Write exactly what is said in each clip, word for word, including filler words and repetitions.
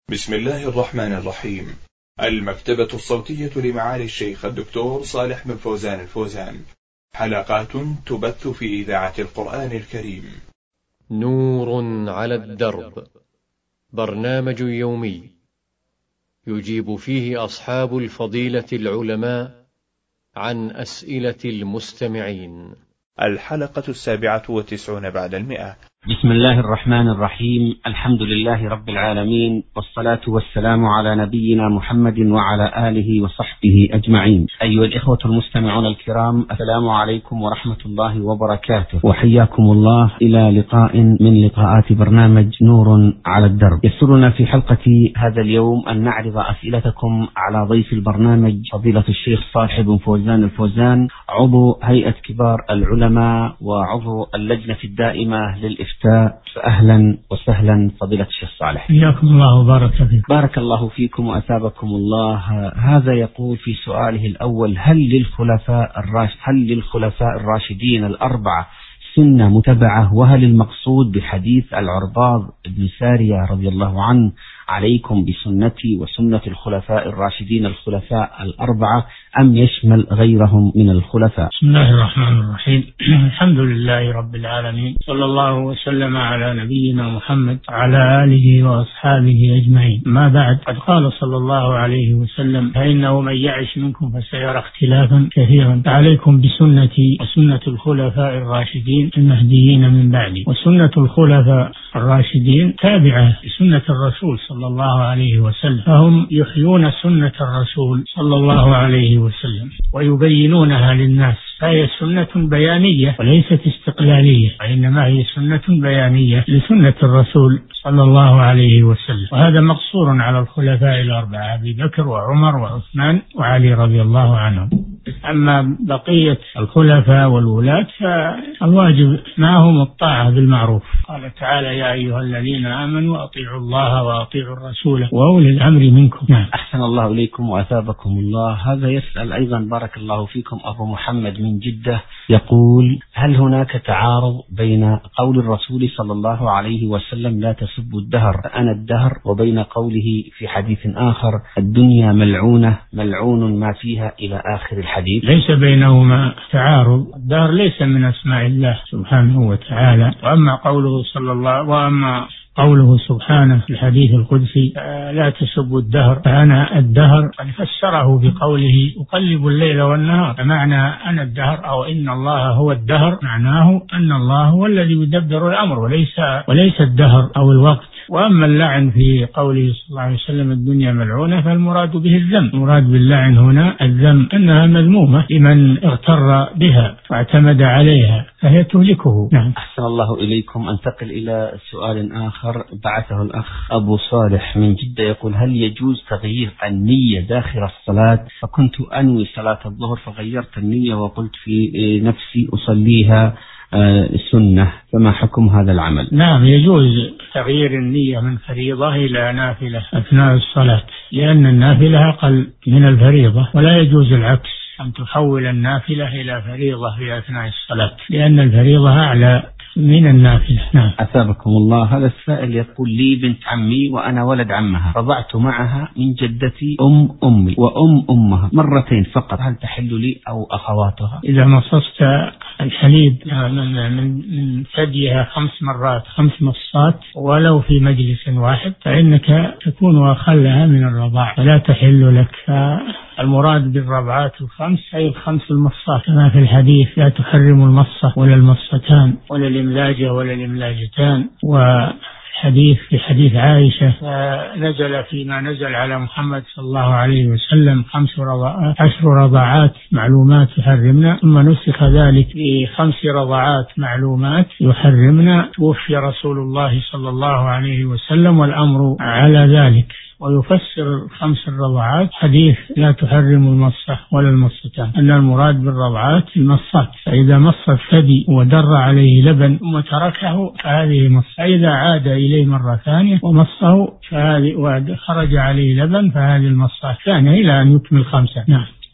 بسم الله الرحمن الرحيم. المكتبة الصوتية لمعالي الشيخ الدكتور صالح بن فوزان الفوزان، حلقات تبث في إذاعة القرآن الكريم. نور على الدرب، برنامج يومي يجيب فيه أصحاب الفضيلة العلماء عن أسئلة المستمعين. الحلقة السابعة والتسعون بعد المئة. بسم الله الرحمن الرحيم. الحمد لله رب العالمين، والصلاة والسلام على نبينا محمد وعلى آله وصحبه أجمعين. أيها الإخوة المستمعون الكرام، السلام عليكم ورحمة الله وبركاته، وحياكم الله إلى لقاء من لقاءات برنامج نور على الدرب. يسرنا في حلقة هذا اليوم أن نعرض أسئلتكم على ضيف البرنامج فضيلة الشيخ صالح بن فوزان الفوزان، عضو هيئة كبار العلماء وعضو اللجنة الدائمة للإفتاء. فأهلا وسهلا فضيلة الشيخ صالح. حياكم الله وبارك فيكم. بارك الله فيكم وأثابكم الله. هذا يقول في سؤاله الأول: هل للخلفاء الراشد هل للخلفاء الراشدين الأربعة سنة متبعة؟ وهل المقصود بحديث العرباض بن سارية رضي الله عنه عليكم بسنتي وسنة الخلفاء الراشدين الخلفاء الأربعة، أم يشمل غيرهم من الخلفاء؟ بسم الله الرحمن الرحيم. الحمد لله رب العالمين، صلى الله وسلم على نبينا محمد وعلى آله وأصحابه أجمعين. ما بعد، قد قال صلى الله عليه وسلم: فإنه من يعش منكم فسيرى اختلافا كثيرا، فعليكم بسنتي وسنة الخلفاء الراشدين المهديين من بعدي. وسنة الخلفاء الراشدين تابعة لسنة الرسول صلى الله عليه وسلم، فهم يحيون سنة الرسول صلى الله عليه وسلم ويبينونها للناس، فهي سنة بيانية وليست استقلالية، وإنما هي سنة بيانية لسنة الرسول صلى الله عليه وسلم. وهذا مقصور على الخلفاء الأربعة أبي بكر وعمر وعثمان وعلي رضي الله عنهم. أما بقية الخلفاء والولاة فالواجب معهم الطاعة بالمعروف. قال تعالى: يا أيها الذين آمنوا أطيعوا الله وأطيعوا الرسول وأولي الأمر منكم. نعم. أحسن الله إليكم وأثابكم الله. هذا يسأل أيضا بارك الله فيكم أبو محمد من جدة، يقول: هل هناك تعارض بين قول الرسول صلى الله عليه وسلم لا تسبوا الدهر أنا الدهر، وبين قوله في حديث آخر: الدنيا ملعونة ملعون ما فيها إلى آخر الحديث؟ ليس بينهما تعارض، الدهر ليس من أسماء الله سبحانه وتعالى. وأما قوله صلى الله وأما قوله سبحانه في الحديث القدسي: لا تسبوا الدهر فأنا الدهر، قد فسره بقوله: أقلب الليل والنهار. فمعنى أنا الدهر أو إن الله هو الدهر معناه أن الله هو الذي يدبر الأمر، وليس وليس الدهر أو الوقت. وأما اللعن في قوله صلى الله عليه وسلم: الدنيا ملعونة، فالمراد به الذم. المراد باللعن هنا الذم، أنها مذمومة لمن اغتر بها واعتمد عليها، فهي تهلكه. نعم. أحسن الله إليكم. أنتقل إلى سؤال آخر بعثه الأخ أبو صالح من جدة، يقول: هل يجوز تغيير النية داخل الصلاة؟ فكنت أنوي صلاة الظهر فغيرت النية وقلت في نفسي أصليها سنة، فما حكم هذا العمل؟ نعم، يجوز تغيير النية من فريضة إلى نافلة أثناء الصلاة، لأن النافلة أقل من الفريضة، ولا يجوز العكس، أن تحول النافلة إلى فريضة في أثناء الصلاة، لأن الفريضة أعلى من النافلة. نعم. أثابكم الله. هذا السائل يقول: لي بنت عمي وأنا ولد عمها، رضعت معها من جدتي أم أمي وأم أمها مرتين فقط، هل تحل لي أو أخواتها؟ إذا مصصت الحليب من ثديها خمس مرات خمس مصات ولو في مجلس واحد فإنك تكون أخلها من الرضاع، فلا تحل لك. المراد بالرضعات الخمس أي الخمس المصات، كما في الحديث: لا تحرم المصة ولا المصتان ولا الإملاجة ولا الإملاجتان. وحديث في حديث عائشة: نزل فيما نزل على محمد صلى الله عليه وسلم خمس رضاعات عشر رضاعات معلومات يحرمنا، ثم نسخ ذلك بخمس رضاعات معلومات يحرمنا، توفي رسول الله صلى الله عليه وسلم والأمر على ذلك. ويفسر خمس الرضعات حديث: لا تحرم المصة ولا المصتان، أن المراد بالرضعات المصات، فإذا مص الثدي ودر عليه لبن ثم تركه فهذه مص، فإذا عاد إليه مرة ثانية ومصه فهذه وخرج عليه لبن فهذه المصة الثانية إلى أن يكمل خمسة. نعم.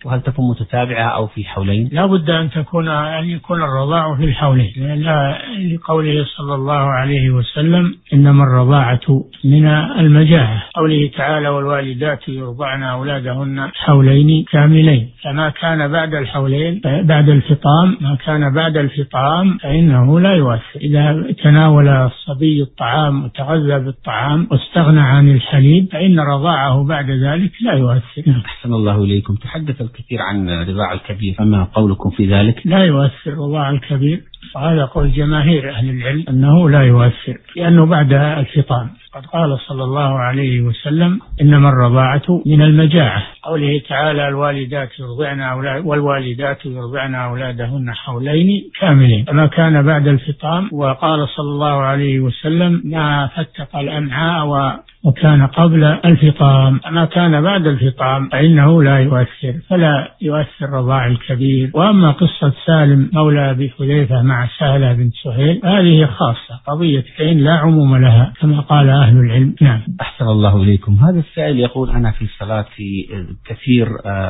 وهل تكون متتابعة أو في حولين؟ لا بد أن تكون أن يكون الرضاع في الحولين، لا لقوله صلى الله عليه وسلم إنما الرضاعة من المجاعة، قوله تعالى والوالدات يرضعن أولادهن حولين كاملين، فما كان بعد الحولين بعد الفطام ما كان بعد الفطام فإنه لا يؤثر. إذا تناول الصبي الطعام وتغذى بالطعام واستغنى عن الحليب فإن رضاعه بعد ذلك لا يؤثر. أحسن الله إليكم. تحدث الكثير عن رضاع الكبير، فما قولكم في ذلك؟ لا يؤثر رضاع الكبير، وهذا قول جماهير أهل العلم أنه لا يؤثر لأنه بعد الفطام. قد قال صلى الله عليه وسلم إنما الرضاعة من المجاعة، قوله تعالى الوالدات يرضعن أولاد والوالدات يرضعن أولادهن حولين كاملين، فما كان بعد الفطام، وقال صلى الله عليه وسلم ما فتق الأمعاء وكان قبل الفطام، ما كان بعد الفطام فإنه لا يؤثر، فلا يؤثر رضاع الكبير. وأما قصة سالم مولى أبي حذيفة مع سهلة بنت سهيل هذه خاصة قضية عين لا عموم لها كما قال أهل العلم. نعم. أحسن الله إليكم. هذا السائل يقول أنا في صلاتي كثير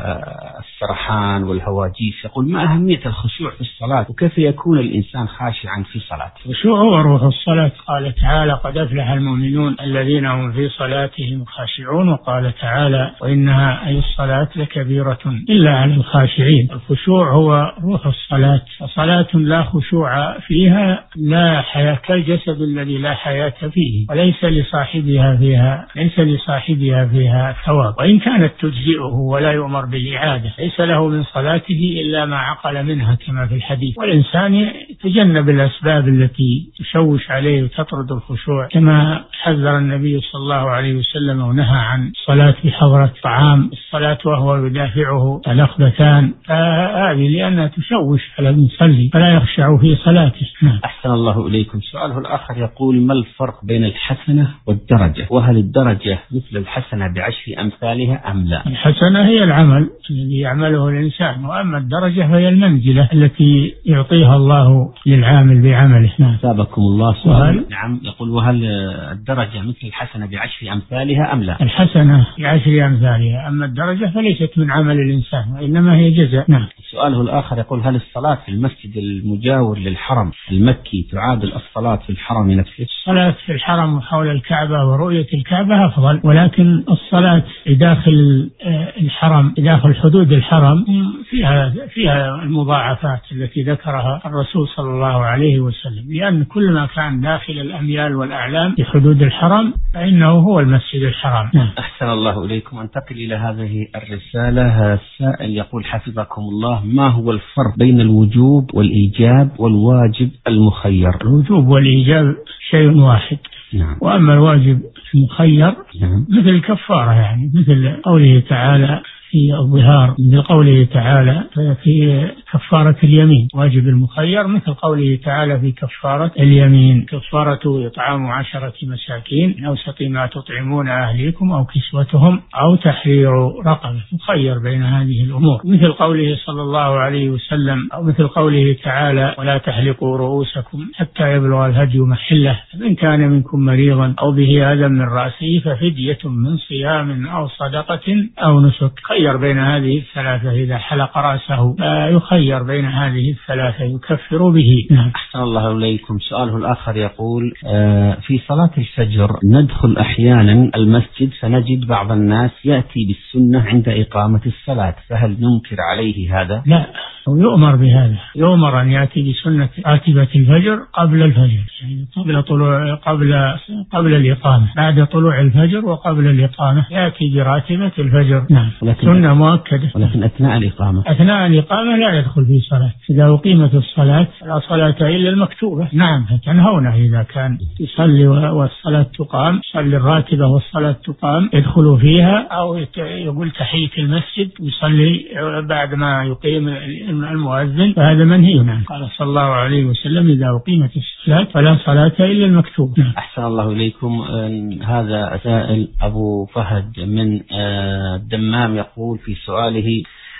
السرحان والهواجيس، يقول ما أهمية الخشوع في الصلاة وكيف يكون الإنسان خاشعا في صلاته؟ الخشوع هو روح الصلاة، قال تعالى قد أفلح المؤمنون الذين هم في صلاتهم خاشعون، وقال تعالى وإنها أي الصلاة لكبيرة إلا على الخاشعين. الخشوع هو روح الصلاة، فصلاة لا خشوع فيها لا حياة، كالجسد الذي لا حياة فيه، وليس لصاحبها فيها ليس لصاحبها فيها ثواب، وإن كانت تجزئه ولا يؤمر بالإعادة، ليس له من صلاته إلا ما عقل منها كما في الحديث. والإنسان يتجنب الأسباب التي تشوش عليه وتطرد الخشوع، كما حذر النبي صلى الله عليه وسلم ونهى عن الصلاة بحضرة طعام، الصلاة وهو يدافعه الأخبثان، هذه لأنها تشوش على المصلي فلا يخشع في صلاته. أحسن الله إليكم. سؤاله الآخر يقول ما الفرق بين الحسنة والدرجة، وهل الدرجة مثل الحسنة بعشر أمثالها أم لا؟ الحسنة هي العمل الذي يعمله الإنسان، وأما الدرجة فهي المنزلة التي يعطيها الله للعامل بعمله. نعم. سابقكم الله. سؤال نعم يقول وهل الدرجة مثل الحسنة بعشر أمثالها أم لا؟ الحسنة بعشر أمثالها، أما الدرجة فليست من عمل الإنسان وإنما هي جزاء. نعم. سؤاله الآخر يقول هل الصلاة في المسجد المجاور للحرم المكي تعادل الصلاة في الحرم نفسه؟ الصلاة في الحرم حول الكعبة ورؤية الكعبة أفضل، ولكن الصلاة داخل الحرم داخل حدود الحرم فيها فيها المضاعفات التي ذكرها الرسول صلى الله عليه وسلم، لأن كل ما كان داخل الأميال والأعلام في حدود الحرم فإنه هو المسجد الحرام. نعم. أحسن الله إليكم. أنتقل إلى هذه الرسالة. السائل يقول حفظكم الله ما هو الفرق بين الوجوب والإيجاب والواجب المخير؟ الوجوب والإيجاب شيء واحد. نعم. وأما الواجب المخير نعم. مثل الكفارة، يعني مثل قوله تعالى في الظهار، مثل قوله تعالى في كفارة اليمين واجب المخير، مثل قوله تعالى في كفارة اليمين كفارة إطعام عشرة مساكين أوسط ما تطعمون أهليكم أو كسوتهم أو تحرير رقبة، مخير بين هذه الأمور، مثل قوله صلى الله عليه وسلم أو مثل قوله تعالى ولا تحلقوا رؤوسكم حتى يبلغ الهدي محله، فمن كان منكم مريضا أو به أذى من رأسه ففدية من صيام أو صدقة أو نسك، خير بين هذه الثلاثة، إذا حلق رأسه يخير بين هذه الثلاثة يكفر به. نعم. أحسن الله إليكم. سؤاله الآخر يقول آه في صلاة الفجر ندخل أحيانا المسجد فنجد بعض الناس يأتي بالسنة عند إقامة الصلاة، فهل ننكر عليه هذا؟ لا، يؤمر بهذا، يؤمر أن يأتي بسنة راتبة الفجر قبل الفجر، يعني قبل طلوع قبل قبل الإقامة، بعد طلوع الفجر وقبل الإقامة يأتي براتبة الفجر. نعم. سنة مؤكدة. ولكن أثناء الإقامة أثناء الإقامة لا يدخل في صلاة، إذا أقيمت الصلاة لا صلاة إلا المكتوبة. نعم. فتنهونه إذا كان يصلي والصلاة تقام، يصلي الراتبة والصلاة تقام يدخل فيها، أو يقول تحية المسجد يصلي بعد ما يقيم المؤذن، فهذا منهي عنه. قال صلى الله عليه وسلم إذا أقيمت الصلاة فلا صلاة إلا المكتوبة. نعم. أحسن الله إليكم. هذا سائل أبو فهد من الدمام يقول في سؤاله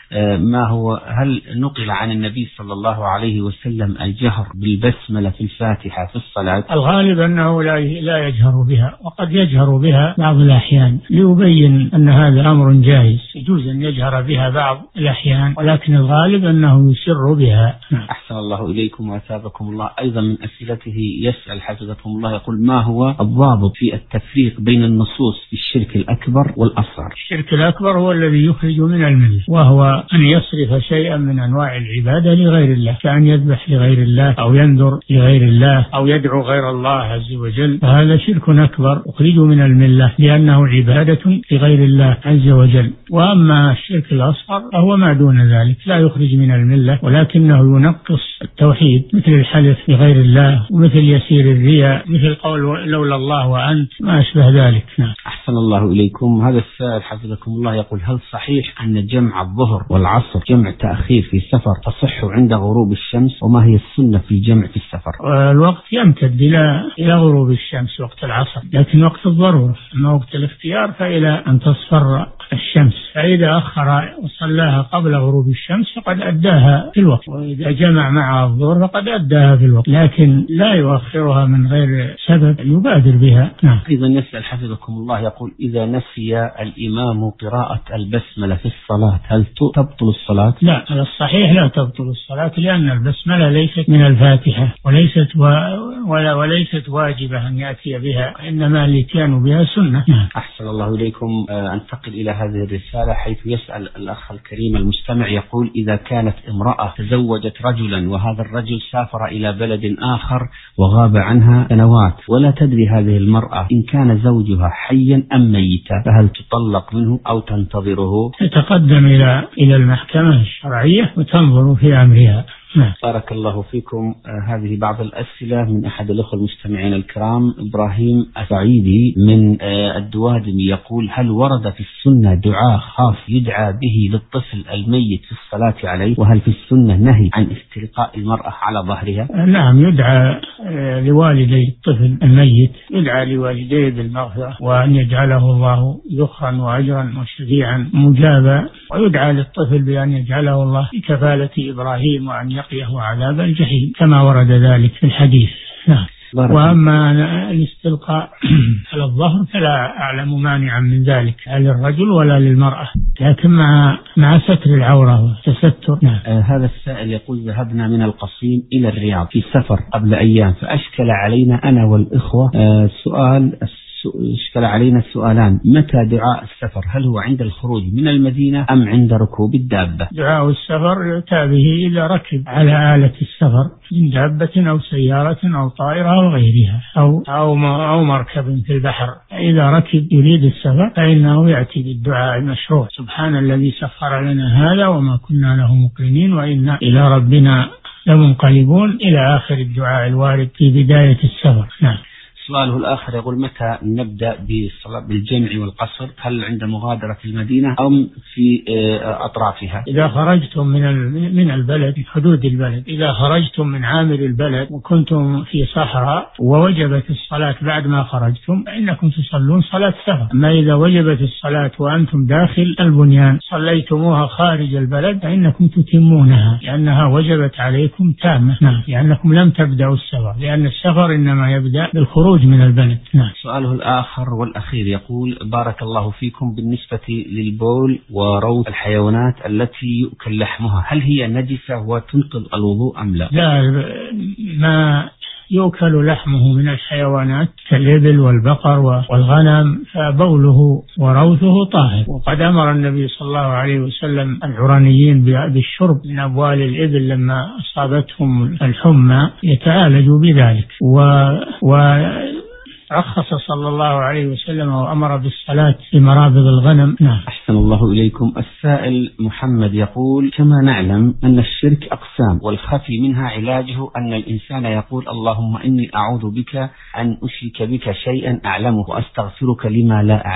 ما هو هل نقل عن النبي صلى الله عليه وسلم الجهر بالبسملة في الفاتحة في الصلاة؟ الغالب أنه لا لا يجهر بها، وقد يجهر بها بعض الأحيان ليبين أن هذا أمر جائز، يجوز أن يجهر بها بعض الأحيان، ولكن الغالب أنه يسر بها. أحسن الله إليكم وأثابكم الله. أيضا من أسئلته يسأل حفظكم الله، يقول ما هو الضابط في التفريق بين النصوص في الشرك الأكبر والأصغر؟ الشرك الأكبر هو الذي يخرج من الملة، وهو أن يصرف شيئا من أنواع العبادة لغير الله، كأن يذبح لغير الله أو ينذر لغير الله أو يدعو غير الله عز وجل، فهذا شرك أكبر يخرج من الملة لأنه عبادة لغير الله عز وجل. وأما الشرك الأصغر فهو ما دون ذلك، لا يخرج من الملة ولكنه ينقص التوحيد، مثل الحلف بغير الله ومثل يسير الرياء، مثل قول لولا الله وأنت، ما أشبه ذلك. نعم. أحسن الله إليكم. هذا السائل حفظكم الله يقول هل صحيح أن جمع الظهر والعصر جمع تأخير في السفر تصح عند غروب الشمس، وما هي السنة في الجمع في السفر؟ الوقت يمتد إلى إلى غروب الشمس وقت العصر، لكن وقت الضرورة أما وقت الاختيار فإلى أن تصفر الشمس، فإذا أخر وصلاها قبل غروب الشمس فقد أداها في الوقت، وإذا جمع مع الظهر فقد أداها في الوقت، لكن لا يؤخرها من غير سبب، يبادر بها. نعم. أيضا يسأل حفظكم الله يقول إذا نسي الإمام قراءة البسملة في الصلاة هل تبطل الصلاة؟ لا، على الصحيح لا تبطل الصلاة، لأن البسملة ليست من الفاتحة وليست و... ولا وليست واجبة أن يأتي بها، إنما الاتيان بها سنة. نعم. أحسن الله إليكم. أنتقل إلى هذه الرسالة حيث يسأل الأخ الكريم المستمع يقول إذا كانت امرأة تزوجت رجلا وهذا الرجل سافر إلى بلد آخر وغاب عنها سنوات ولا تدري هذه المرأة إن كان زوجها حيا أم ميتا، فهل تطلق منه أو تنتظره؟ تتقدم إلى إلى المحكمة الشرعية وتنظر في أمرها. بارك الله فيكم. آه هذه بعض الأسئلة من أحد الأخوة المستمعين الكرام. إبراهيم السعيدي من آه الدوادمي يقول هل ورد في السنة دعاء خاص يدعى به للطفل الميت في الصلاة عليه، وهل في السنة نهي عن استلقاء المرأة على ظهرها؟ نعم، يدعى آه لوالدي الطفل الميت، يدعى لوالديه بالمغفرة وأن يجعله الله ذخرا وأجرا وشفيعا مجابا، ويدعى للطفل بأن يجعله الله في كفالة إبراهيم وأن يقيه عذاب الجحيم كما ورد ذلك في الحديث. نعم. وأما الاستلقاء على الظهر فلا أعلم مانعا من ذلك لا للرجل ولا للمرأة، لكن مع مع ستر العورة والتستر. نعم. آه هذا السائل يقول ذهبنا من القصيم إلى الرياض في سفر قبل أيام، فأشكل علينا أنا والإخوة آه سؤال اشكل علينا السؤالان: متى دعاء السفر؟ هل هو عند الخروج من المدينة أم عند ركوب الدابة؟ دعاء السفر يؤتى به إذا ركب على آلة السفر من دابة أو سيارة أو طائرة أو غيرها أو أو أو مركب في البحر، إذا ركب يريد السفر فإنه يأتي بالدعاء المشروع: سبحان الذي سخر لنا هذا وما كنا له مقرنين وإنا إلى ربنا لمنقلبون، إلى آخر الدعاء الوارد في بداية السفر. نعم. سؤاله الآخر يقول متى نبدأ بالصلاة بالجمع والقصر؟ هل عند مغادرة المدينة أو في أطرافها؟ إذا خرجتم من من البلد، من حدود البلد، إذا خرجتم من عامر البلد وكنتم في صحراء ووجبت الصلاة بعد ما خرجتم فإنكم تصلون صلاة سفر. أما إذا وجبت الصلاة وأنتم داخل البنيان صليتموها خارج البلد فإنكم تتمونها لأنها وجبت عليكم تامة. نعم. لأنكم لم تبدأوا السفر، لأن السفر إنما يبدأ بالخروج من البلد. نعم. سؤاله الآخر والأخير يقول: بارك الله فيكم، بالنسبة للبول وروث الحيوانات التي يؤكل لحمها هل هي نجسة وتنقض الوضوء أم لا؟ لا، ما يؤكل لحمه من الحيوانات كالإبل والبقر والغنم فبوله وروثه طاهر، وقد أمر النبي صلى الله عليه وسلم العرانيين بالشرب من أبوال الإبل لما أصابتهم الحمى يتعالجوا بذلك، و, و رخص صلى الله عليه وسلم وأمر بالصلاة في مرابض الغنم. نعم. أحسن الله إليكم. السائل محمد يقول: كما نعلم أن الشرك أقسام، والخفي منها علاجه أن الإنسان يقول: اللهم إني أعوذ بك أن أشرك بك شيئا أعلمه وأستغفرك لما لا أعلمه،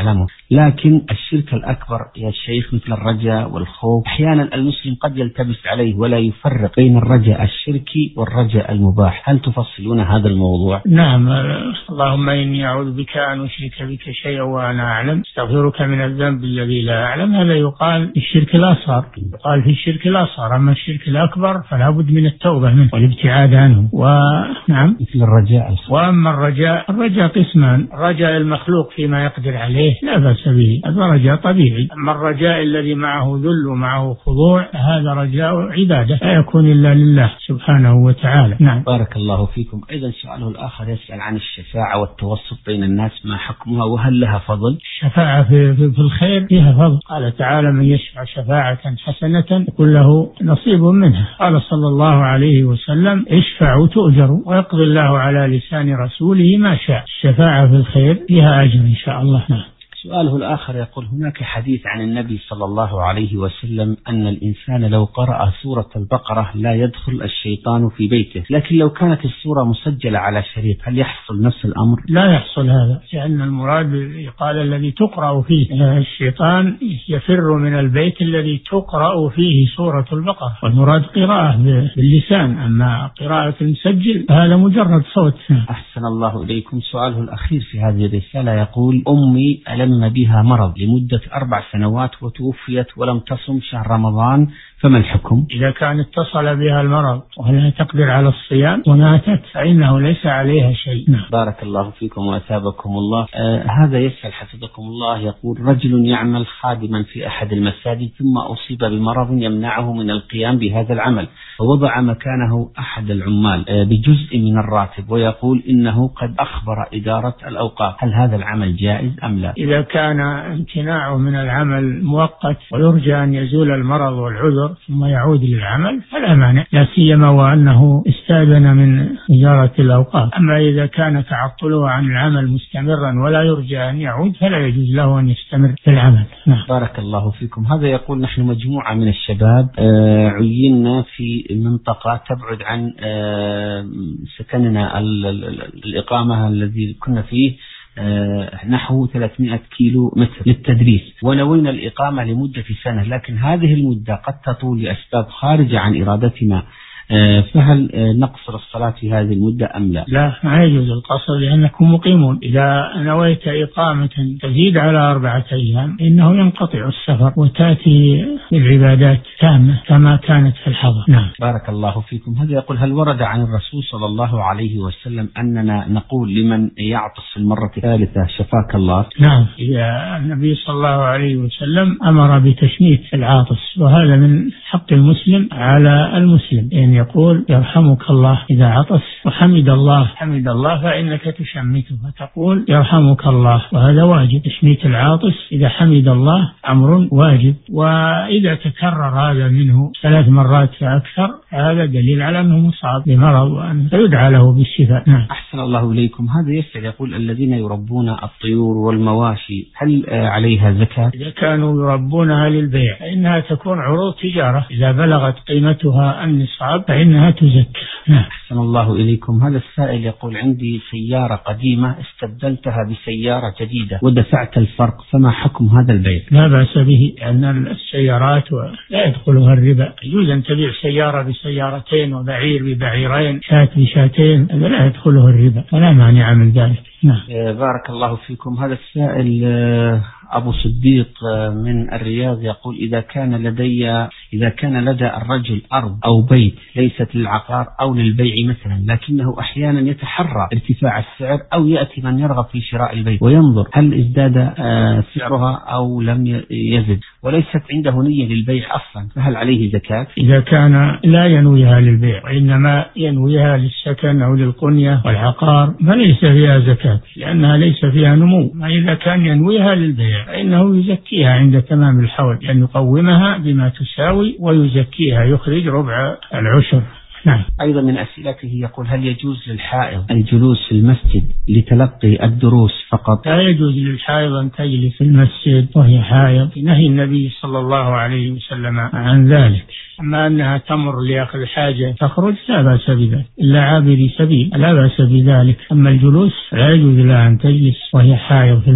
لكن الشرك الأكبر يا شيخ مثل الرجاء والخوف أحيانا المسلم قد يلتبس عليه ولا يفرق بين الرجاء الشركي والرجاء المباح، هل تفصلون هذا الموضوع؟ نعم. اللهم إني أعوذ بك أن أشرك بك شيئا وأنا أعلم، استغفرك من الذنب الذي لا أعلم. هذا يقال الشرك الأصغر، يقال في الشرك الأصغر. أما الشرك الأكبر فلا بد من التوبة منه والابتعاد عنه. ونعم مثل الرجاء. وأما الرجاء، الرجاء قسمان: رجاء المخلوق فيما يقدر عليه لا بأس به، هذا رجاء طبيعي. أما الرجاء الذي معه ذل ومعه خضوع هذا رجاء عبادة لا يكون إلا لله سبحانه وتعالى. نعم. بارك الله فيكم. أيضا سؤاله الآخر يسأل عن الشفاعة والتوسط بين الناس، ما حكمها وهل لها فضل؟ الشفاعة في, في, في الخير فيها فضل. قال تعالى: من يشفع شفاعة حسنة يكون له نصيب منها. قال صلى الله عليه وسلم: اشفعوا تؤجروا ويقضي الله على لسان رسوله ما شاء. الشفاعة في الخير فيها أجر إن شاء الله. نعم. سؤاله الآخر يقول: هناك حديث عن النبي صلى الله عليه وسلم أن الإنسان لو قرأ سورة البقرة لا يدخل الشيطان في بيته، لكن لو كانت السورة مسجلة على شريط هل يحصل نفس الأمر؟ لا يحصل هذا، لأن المراد قال الذي تقرأ فيه. الشيطان يفر من البيت الذي تقرأ فيه سورة البقرة، والمراد قراءة باللسان، أما قراءة المسجل هذا مجرد صوت. أحسن الله إليكم. سؤاله الأخير في هذه الرسالة يقول: أمي ألم بها مرض لمدة أربع سنوات وتوفيت ولم تصم شهر رمضان، فما الحكم؟ إذا كان اتصل بها المرض ولا تقدر على الصيام وماتت فإنه ليس عليها شيء. نعم. بارك الله فيكم وأثابكم الله. آه هذا يسأل حفظكم الله يقول: رجل يعمل خادما في أحد المساجد ثم أصيب بمرض يمنعه من القيام بهذا العمل، ووضع مكانه أحد العمال آه بجزء من الراتب، ويقول إنه قد أخبر إدارة الأوقاف، هل هذا العمل جائز أم لا؟ إذا كان امتناعه من العمل مؤقت ويرجى أن يزول المرض والعذر ثم يعود للعمل فلا مانع، لا سيما وأنه استأذن من إدارة الأوقاف. أما إذا كان تعطله عن العمل مستمرا ولا يرجى أن يعود فلا يجوز له أن يستمر في العمل. نعم. بارك الله فيكم. هذا يقول: نحن مجموعة من الشباب آه عيننا في منطقة تبعد عن آه سكننا الإقامة الذي كنا فيه نحو ثلاثمائة كيلو متر للتدريس، ونوينا الإقامة لمدة سنة، لكن هذه المدة قد تطول لأسباب خارجة عن إرادتنا، فهل نقصر الصلاة في هذه المدة أم لا؟ لا، ما يجوز القصر لأنكم مقيمون. إذا نويت إقامة تزيد على أربعة أيام إنه ينقطع السفر وتأتي العبادات تامة كما كانت في الحضر. نعم. بارك الله فيكم. هذا يقول: هل ورد عن الرسول صلى الله عليه وسلم أننا نقول لمن يعطس في المرة الثالثة شفاك الله؟ نعم. إذا النبي صلى الله عليه وسلم أمر بتشميت العاطس، وهذا من حق المسلم على المسلم، يعني يقول يرحمك الله إذا عطس، وحمد الله حمد الله فإنك تشمته فتقول يرحمك الله، وهذا واجب. تشميت العاطس إذا حمد الله أمر واجب، وإذا تكرر هذا منه ثلاث مرات فأكثر هذا دليل على أنه مصاب بمرض وأن يدعى له بالشفاء. نعم. أحسن الله إليكم. هذا يسأل يقول: الذين يربون الطيور والمواشي هل عليها زكاة؟ إذا كانوا يربونها للبيع فإنها تكون عروض تجارة، إذا بلغت قيمتها النصاب فإنها تزكى. نعم. أحسن الله إليكم. هذا السائل يقول: عندي سيارة قديمة استبدلتها بسيارة جديدة ودفعت الفرق، فما حكم هذا البيع؟ لا بأس به، لأن السيارات لا يدخلها الربا. يجوز أن تبيع سيارة بسيارتين وبعير ببعيرين، شاة بشاتين، هذا لا يدخله الربا ولا مانع من ذلك. نعم. بارك الله فيكم. هذا السائل أبو صديق من الرياض يقول: إذا كان لدي إذا كان لدى الرجل أرض أو بيت ليست للعقار أو للبيع مثلا، لكنه أحيانا يتحرى ارتفاع السعر أو يأتي من يرغب في شراء البيت وينظر هل ازداد سعرها أو لم يزد، وليست عنده نية للبيع أصلا، فهل عليه زكاة؟ إذا كان لا ينويها للبيع وإنما ينويها للسكن أو للقنية والعقار فليس فيها زكاة، لأنها ليس فيها نمو. ما إذا كان ينويها للبيع فإنه يزكيها عند تمام الحول، لأن يقومها بما تساوي ويزكيها، يخرج ربع العشر. نعم. أيضا من أسئلته يقول: هل يجوز للحائض الجلوس في المسجد لتلقي الدروس فقط؟ لا يجوز للحائض أن تجلس في المسجد وهي حائض، نهي النبي صلى الله عليه وسلم عن ذلك. أما أنها تمر لأخذ حاجة تخرج لا بأس بذلك، إلا عابري سبيل لا بأس بذلك. أما الجلوس لا يجوز لها أن تجلس وهي حائض في المسجد.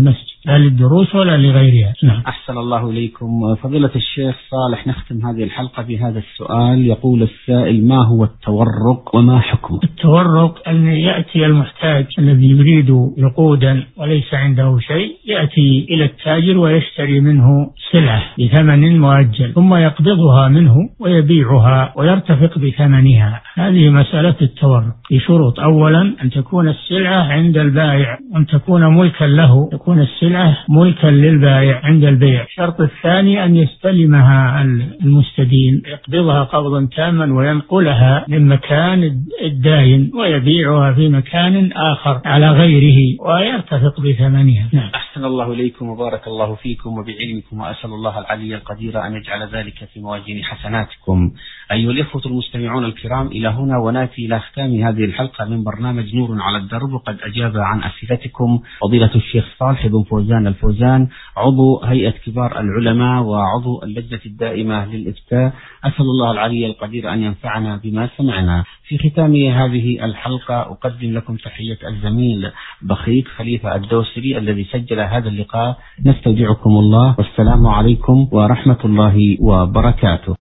لا للدروس ولا لغيرها. نعم. أحسن الله إليكم فضيلة الشيخ صالح. نختم هذه الحلقة بهذا السؤال. يقول السائل: ما هو التورق وما حكمه؟ التورق أن يأتي المحتاج الذي يريد نقودا وليس عنده شيء، يأتي إلى التاجر ويشتري منه سلعة بثمن مؤجل ثم يقبضها منه ويبيعها ويرتفق بثمنها. هذه مسألة التورق بشروط: أولا أن تكون السلعة عند البائع وأن تكون ملكا له، تكون السلعة ملكا للبائع عند البيع. الشرط الثاني أن يستلمها المستدين، يقبضها قبضا تاما وينقلها من مكان الداين ويبيعها في مكان آخر على غيره ويرتفق بثمنها. نعم. أحسن الله إليكم وبارك الله فيكم وبعلمكم، وأسأل الله العلي القدير أن يجعل ذلك في موازين حسناتكم. أيها الإخوة المستمعون الكرام، إلى هنا ونأتي إلى ختام هذه الحلقة من برنامج نور على الدرب، وقد أجاب عن أسئلتكم فضيلة الشيخ صالح بن فوزان الفوزان، عضو هيئة كبار العلماء وعضو اللجنة الدائمة للإفتاء. أسأل الله العلي القدير أن ينفعنا بما سمعنا. في ختام هذه الحلقة أقدم لكم تحية الزميل بخيت خليفة الدوسري الذي سجل هذا اللقاء. نستودعكم الله والسلام عليكم ورحمة الله وبركاته.